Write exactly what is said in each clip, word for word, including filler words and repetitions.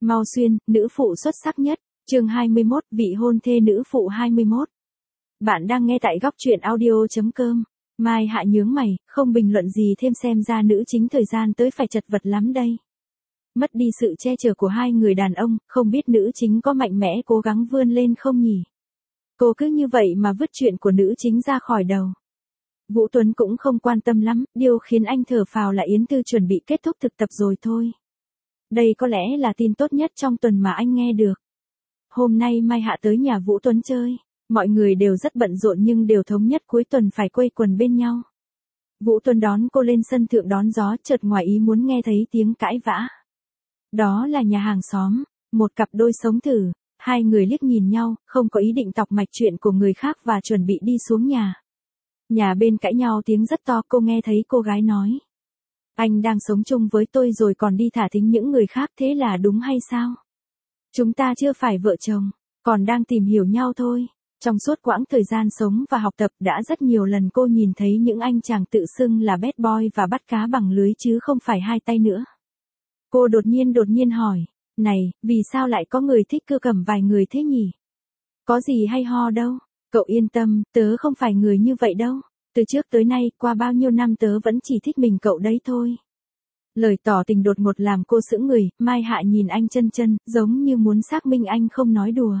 Mau Xuyên, nữ phụ xuất sắc nhất, chương hai mươi mốt, vị hôn thê nữ phụ hai mươi mốt. Bạn đang nghe tại góc truyện audio.com. Mai Hạ nhướng mày, không bình luận gì thêm, xem ra nữ chính thời gian tới phải chật vật lắm đây. Mất đi sự che chở của hai người đàn ông, không biết nữ chính có mạnh mẽ cố gắng vươn lên không nhỉ? Cô cứ như vậy mà vứt chuyện của nữ chính ra khỏi đầu. Vũ Tuấn cũng không quan tâm lắm, điều khiến anh thở phào là Yến Tư chuẩn bị kết thúc thực tập rồi thôi. Đây có lẽ là tin tốt nhất trong tuần mà anh nghe được. Hôm nay Mai Hạ tới nhà Vũ Tuấn chơi, mọi người đều rất bận rộn nhưng đều thống nhất cuối tuần phải quây quần bên nhau. Vũ Tuấn đón cô lên sân thượng đón gió, chợt ngoài ý muốn nghe thấy tiếng cãi vã. Đó là nhà hàng xóm, một cặp đôi sống thử, hai người liếc nhìn nhau, không có ý định tọc mạch chuyện của người khác và chuẩn bị đi xuống nhà. Nhà bên cãi nhau tiếng rất to, cô nghe thấy cô gái nói. Anh đang sống chung với tôi rồi còn đi thả thính những người khác, thế là đúng hay sao? Chúng ta chưa phải vợ chồng, còn đang tìm hiểu nhau thôi. Trong suốt quãng thời gian sống và học tập đã rất nhiều lần cô nhìn thấy những anh chàng tự xưng là bad boy và bắt cá bằng lưới chứ không phải hai tay nữa. Cô đột nhiên đột nhiên hỏi, này, vì sao lại có người thích cưa cầm vài người thế nhỉ? Có gì hay ho đâu, cậu yên tâm, tớ không phải người như vậy đâu. Từ trước tới nay, qua bao nhiêu năm tớ vẫn chỉ thích mình cậu đấy thôi. Lời tỏ tình đột ngột làm cô sững người, Mai Hạ nhìn anh chân chân, giống như muốn xác minh anh không nói đùa.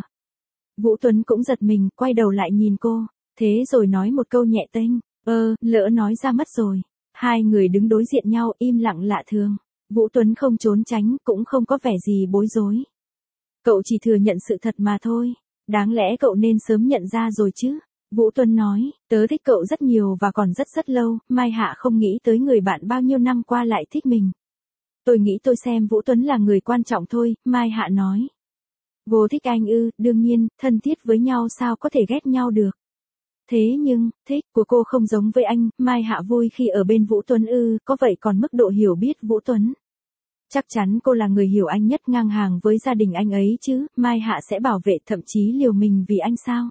Vũ Tuấn cũng giật mình, quay đầu lại nhìn cô, thế rồi nói một câu nhẹ tênh, ơ, lỡ nói ra mất rồi. Hai người đứng đối diện nhau, im lặng lạ thường. Vũ Tuấn không trốn tránh, cũng không có vẻ gì bối rối. Cậu chỉ thừa nhận sự thật mà thôi, đáng lẽ cậu nên sớm nhận ra rồi chứ. Vũ Tuấn nói, tớ thích cậu rất nhiều và còn rất rất lâu. Mai Hạ không nghĩ tới người bạn bao nhiêu năm qua lại thích mình. Tôi nghĩ tôi xem Vũ Tuấn là người quan trọng thôi, Mai Hạ nói. Vô thích anh ư, đương nhiên, thân thiết với nhau sao có thể ghét nhau được. Thế nhưng, thích của cô không giống với anh. Mai Hạ vui khi ở bên Vũ Tuấn ư, có vậy còn mức độ hiểu biết Vũ Tuấn. Chắc chắn cô là người hiểu anh nhất, ngang hàng với gia đình anh ấy chứ. Mai Hạ sẽ bảo vệ, thậm chí liều mình vì anh sao?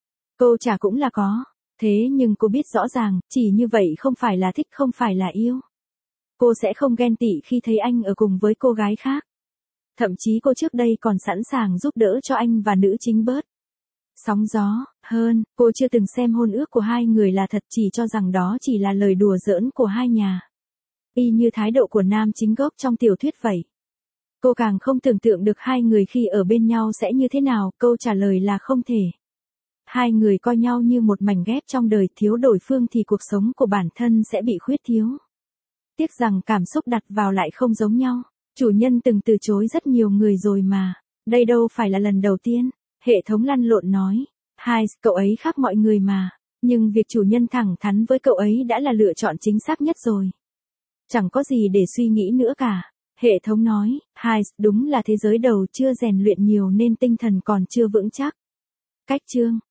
Cô chả cũng là có. Thế nhưng cô biết rõ ràng, chỉ như vậy không phải là thích, không phải là yêu. Cô sẽ không ghen tị khi thấy anh ở cùng với cô gái khác. Thậm chí cô trước đây còn sẵn sàng giúp đỡ cho anh và nữ chính bớt sóng gió. Hơn, cô chưa từng xem hôn ước của hai người là thật, chỉ cho rằng đó chỉ là lời đùa giỡn của hai nhà. Y như thái độ của nam chính gốc trong tiểu thuyết vậy. Cô càng không tưởng tượng được hai người khi ở bên nhau sẽ như thế nào, câu trả lời là không thể. Hai người coi nhau như một mảnh ghép trong đời, thiếu đối phương thì cuộc sống của bản thân sẽ bị khuyết thiếu. Tiếc rằng cảm xúc đặt vào lại không giống nhau. Chủ nhân từng từ chối rất nhiều người rồi mà. Đây đâu phải là lần đầu tiên. Hệ thống lăn lộn nói. Hai, cậu ấy khác mọi người mà. Nhưng việc chủ nhân thẳng thắn với cậu ấy đã là lựa chọn chính xác nhất rồi. Chẳng có gì để suy nghĩ nữa cả. Hệ thống nói. Hai, đúng là thế giới đầu chưa rèn luyện nhiều nên tinh thần còn chưa vững chắc. Cách chương.